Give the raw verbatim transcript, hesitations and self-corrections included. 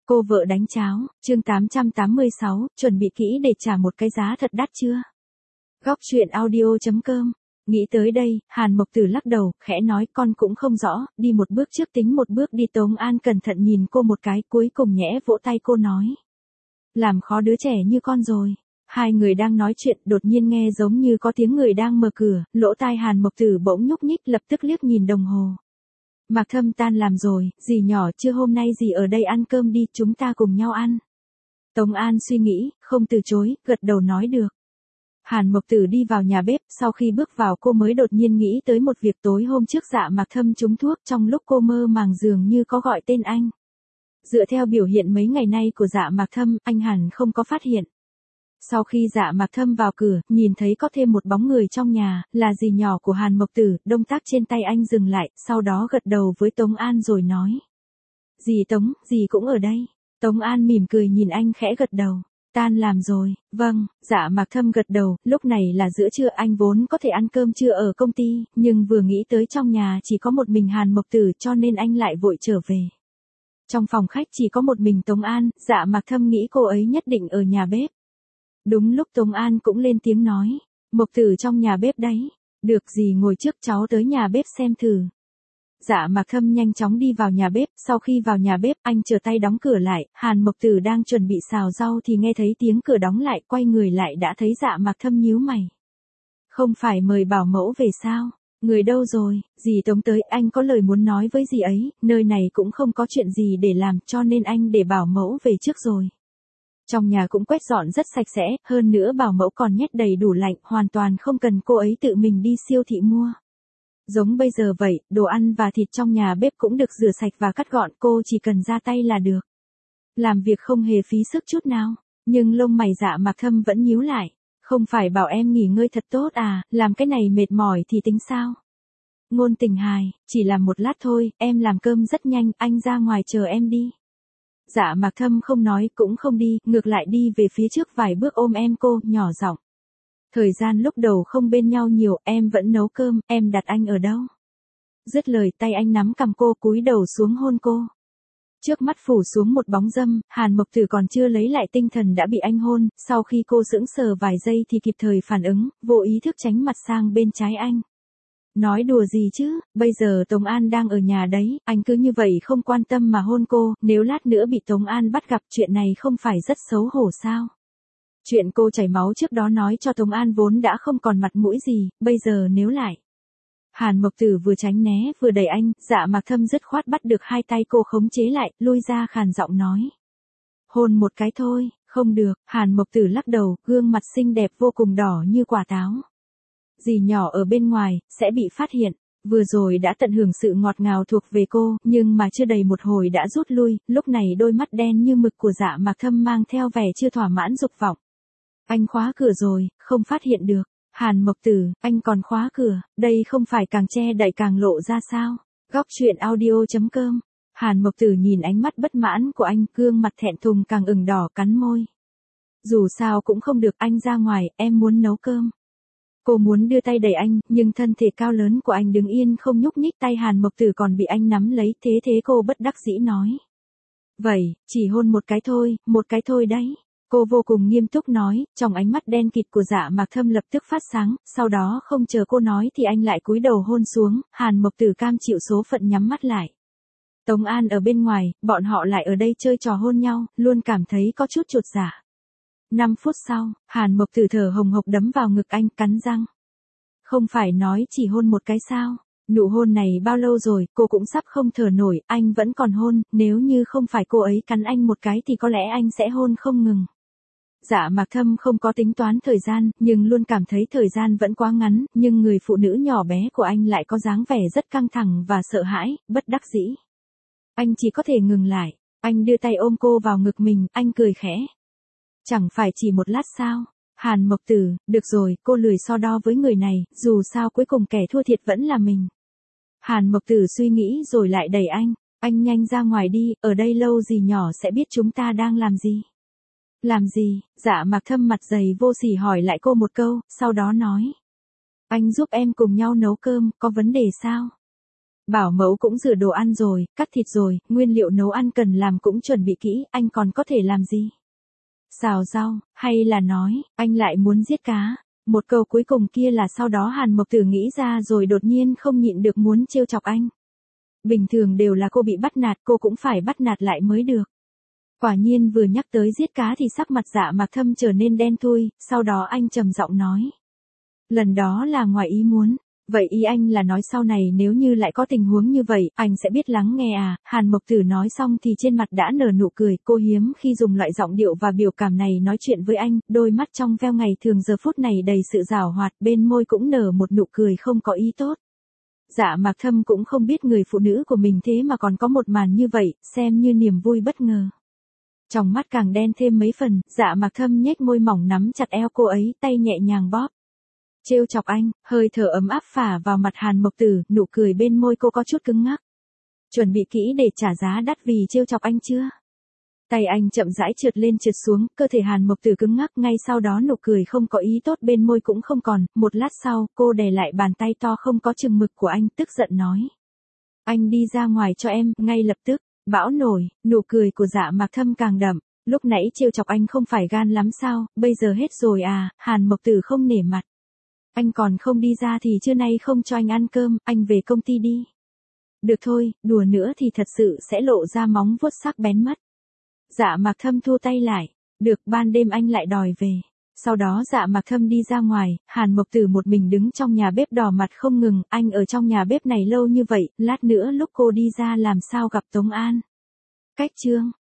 Cô vợ đánh cháo, chương tám trăm tám mươi sáu, chuẩn bị kỹ để trả một cái giá thật đắt chưa? Góc truyện audio chấm com. Nghĩ tới đây, Hàn Mộc Tử lắc đầu, khẽ nói con cũng không rõ, đi một bước trước tính một bước đi. Tống An cẩn thận nhìn cô một cái, cuối cùng nhẽ vỗ tay cô nói. Làm khó đứa trẻ như con rồi. Hai người đang nói chuyện, đột nhiên nghe giống như có tiếng người đang mở cửa, lỗ tai Hàn Mộc Tử bỗng nhúc nhích, lập tức liếc nhìn đồng hồ. Mạc Thâm tan làm rồi, dì nhỏ chưa hôm nay dì ở đây ăn cơm đi, chúng ta cùng nhau ăn. Tống An suy nghĩ, không từ chối, gật đầu nói được. Hàn Mộc Tử đi vào nhà bếp, sau khi bước vào cô mới đột nhiên nghĩ tới một việc tối hôm trước Dạ Mạc Thâm trúng thuốc, trong lúc cô mơ màng dường như có gọi tên anh. Dựa theo biểu hiện mấy ngày nay của Dạ Mạc Thâm, anh hẳn không có phát hiện. Sau khi Dạ Mạc Thâm vào cửa, nhìn thấy có thêm một bóng người trong nhà, là dì nhỏ của Hàn Mộc Tử, động tác trên tay anh dừng lại, sau đó gật đầu với Tống An rồi nói. Dì Tống, dì cũng ở đây. Tống An mỉm cười nhìn anh khẽ gật đầu. Tan làm rồi, vâng. Dạ Mạc Thâm gật đầu, lúc này là giữa trưa, anh vốn có thể ăn cơm trưa ở công ty, nhưng vừa nghĩ tới trong nhà chỉ có một mình Hàn Mộc Tử cho nên anh lại vội trở về. Trong phòng khách chỉ có một mình Tống An, Dạ Mạc Thâm nghĩ cô ấy nhất định ở nhà bếp. Đúng lúc Tống An cũng lên tiếng nói, Mộc Tử trong nhà bếp đấy. Được, dì ngồi trước, cháu tới nhà bếp xem thử. Dạ Mạc Thâm nhanh chóng đi vào nhà bếp, sau khi vào nhà bếp, anh trở tay đóng cửa lại, Hàn Mộc Tử đang chuẩn bị xào rau thì nghe thấy tiếng cửa đóng lại, quay người lại đã thấy Dạ Mạc Thâm nhíu mày. Không phải mời bảo mẫu về sao? Người đâu rồi? Dì Tống tới, anh có lời muốn nói với dì ấy, nơi này cũng không có chuyện gì để làm cho nên anh để bảo mẫu về trước rồi. Trong nhà cũng quét dọn rất sạch sẽ, hơn nữa bảo mẫu còn nhét đầy đủ lạnh, hoàn toàn không cần cô ấy tự mình đi siêu thị mua. Giống bây giờ vậy, đồ ăn và thịt trong nhà bếp cũng được rửa sạch và cắt gọn, cô chỉ cần ra tay là được. Làm việc không hề phí sức chút nào, nhưng lông mày Dạ Mạc Thâm vẫn nhíu lại. Không phải bảo em nghỉ ngơi thật tốt à, làm cái này mệt mỏi thì tính sao? Ngôn Tình hài, chỉ làm một lát thôi, em làm cơm rất nhanh, anh ra ngoài chờ em đi. Dạ Mạc Thâm không nói cũng không đi, ngược lại đi về phía trước vài bước ôm em cô, nhỏ giọng. Thời gian lúc đầu không bên nhau nhiều, em vẫn nấu cơm, em đặt anh ở đâu? Dứt lời tay anh nắm cằm cô, cúi đầu xuống hôn cô. Trước mắt phủ xuống một bóng dâm, Hàn Mộc Tử còn chưa lấy lại tinh thần đã bị anh hôn, sau khi cô sững sờ vài giây thì kịp thời phản ứng, vô ý thức tránh mặt sang bên trái anh. Nói đùa gì chứ, bây giờ Tống An đang ở nhà đấy, anh cứ như vậy không quan tâm mà hôn cô, nếu lát nữa bị Tống An bắt gặp chuyện này không phải rất xấu hổ sao? Chuyện cô chảy máu trước đó nói cho Tống An vốn đã không còn mặt mũi gì, bây giờ nếu lại. Hàn Mộc Tử vừa tránh né vừa đẩy anh, Dạ Mạc Thâm dứt khoát bắt được hai tay cô khống chế lại, lui ra khàn giọng nói. Hôn một cái thôi, không được, Hàn Mộc Tử lắc đầu, gương mặt xinh đẹp vô cùng đỏ như quả táo. Dì nhỏ ở bên ngoài, sẽ bị phát hiện. Vừa rồi đã tận hưởng sự ngọt ngào thuộc về cô, nhưng mà chưa đầy một hồi đã rút lui, lúc này đôi mắt đen như mực của Dạ Mạc Thâm mang theo vẻ chưa thỏa mãn dục vọng. Anh khóa cửa rồi, không phát hiện được. Hàn Mộc Tử, anh còn khóa cửa, đây không phải càng che đậy càng lộ ra sao? Góc truyện audio chấm com. Hàn Mộc Tử nhìn ánh mắt bất mãn của anh, gương mặt thẹn thùng càng ửng đỏ, cắn môi. Dù sao cũng không được, anh ra ngoài, em muốn nấu cơm. Cô muốn đưa tay đẩy anh, nhưng thân thể cao lớn của anh đứng yên không nhúc nhích, tay Hàn Mộc Tử còn bị anh nắm lấy, thế thế cô bất đắc dĩ nói. Vậy, chỉ hôn một cái thôi, một cái thôi đấy. Cô vô cùng nghiêm túc nói, trong ánh mắt đen kịt của Dạ Mạc Thâm lập tức phát sáng, sau đó không chờ cô nói thì anh lại cúi đầu hôn xuống, Hàn Mộc Tử cam chịu số phận nhắm mắt lại. Tống An ở bên ngoài, bọn họ lại ở đây chơi trò hôn nhau, luôn cảm thấy có chút chột dạ. Năm phút sau, Hàn Mộc Tử thở hồng hộc đấm vào ngực anh, cắn răng. Không phải nói chỉ hôn một cái sao? Nụ hôn này bao lâu rồi, cô cũng sắp không thở nổi, anh vẫn còn hôn, nếu như không phải cô ấy cắn anh một cái thì có lẽ anh sẽ hôn không ngừng. Dạ Mạc Thâm không có tính toán thời gian, nhưng luôn cảm thấy thời gian vẫn quá ngắn, nhưng người phụ nữ nhỏ bé của anh lại có dáng vẻ rất căng thẳng và sợ hãi, bất đắc dĩ. Anh chỉ có thể ngừng lại, anh đưa tay ôm cô vào ngực mình, anh cười khẽ. Chẳng phải chỉ một lát sao? Hàn Mộc Tử, được rồi, cô lười so đo với người này, dù sao cuối cùng kẻ thua thiệt vẫn là mình. Hàn Mộc Tử suy nghĩ rồi lại đẩy anh, anh nhanh ra ngoài đi, ở đây lâu gì nhỏ sẽ biết chúng ta đang làm gì. Làm gì? Dạ Mạc Thâm mặt dày vô sỉ hỏi lại cô một câu, sau đó nói. Anh giúp em cùng nhau nấu cơm, có vấn đề sao? Bảo mẫu cũng rửa đồ ăn rồi, cắt thịt rồi, nguyên liệu nấu ăn cần làm cũng chuẩn bị kỹ, anh còn có thể làm gì? Xào rau, hay là nói, anh lại muốn giết cá? Một câu cuối cùng kia là sau đó Hàn Mộc Tử nghĩ ra rồi đột nhiên không nhịn được muốn trêu chọc anh. Bình thường đều là cô bị bắt nạt, cô cũng phải bắt nạt lại mới được. Quả nhiên vừa nhắc tới giết cá thì sắc mặt Dạ Mạc Thâm trở nên đen thui, sau đó anh trầm giọng nói. Lần đó là ngoài ý muốn. Vậy ý anh là nói sau này nếu như lại có tình huống như vậy, anh sẽ biết lắng nghe à? Hàn Mộc Tử nói xong thì trên mặt đã nở nụ cười, cô hiếm khi dùng loại giọng điệu và biểu cảm này nói chuyện với anh, đôi mắt trong veo ngày thường giờ phút này đầy sự giảo hoạt, bên môi cũng nở một nụ cười không có ý tốt. Dạ Mạc Thâm cũng không biết người phụ nữ của mình thế mà còn có một màn như vậy, xem như niềm vui bất ngờ. Trong mắt càng đen thêm mấy phần, Dạ Mạc Thâm nhếch môi mỏng nắm chặt eo cô ấy, tay nhẹ nhàng bóp. Trêu chọc anh, hơi thở ấm áp phả vào mặt Hàn Mộc Tử, nụ cười bên môi cô có chút cứng ngắc. Chuẩn bị kỹ để trả giá đắt vì trêu chọc anh chưa? Tay anh chậm rãi trượt lên trượt xuống, cơ thể Hàn Mộc Tử cứng ngắc, ngay sau đó nụ cười không có ý tốt bên môi cũng không còn, một lát sau, cô đè lại bàn tay to không có chừng mực của anh, tức giận nói. Anh đi ra ngoài cho em, ngay lập tức, bão nổi, nụ cười của Dạ Mạc Thâm càng đậm, lúc nãy trêu chọc anh không phải gan lắm sao, bây giờ hết rồi à? Hàn Mộc Tử không nể mặt. Anh còn không đi ra thì trưa nay không cho anh ăn cơm, anh về công ty đi. Được thôi, đùa nữa thì thật sự sẽ lộ ra móng vuốt sắc bén mất. Dạ Mạc Thâm thu tay lại, được, ban đêm anh lại đòi về. Sau đó Dạ Mạc Thâm đi ra ngoài, Hàn Mộc Tử một mình đứng trong nhà bếp đỏ mặt không ngừng, anh ở trong nhà bếp này lâu như vậy, lát nữa lúc cô đi ra làm sao gặp Tống An. Cách chương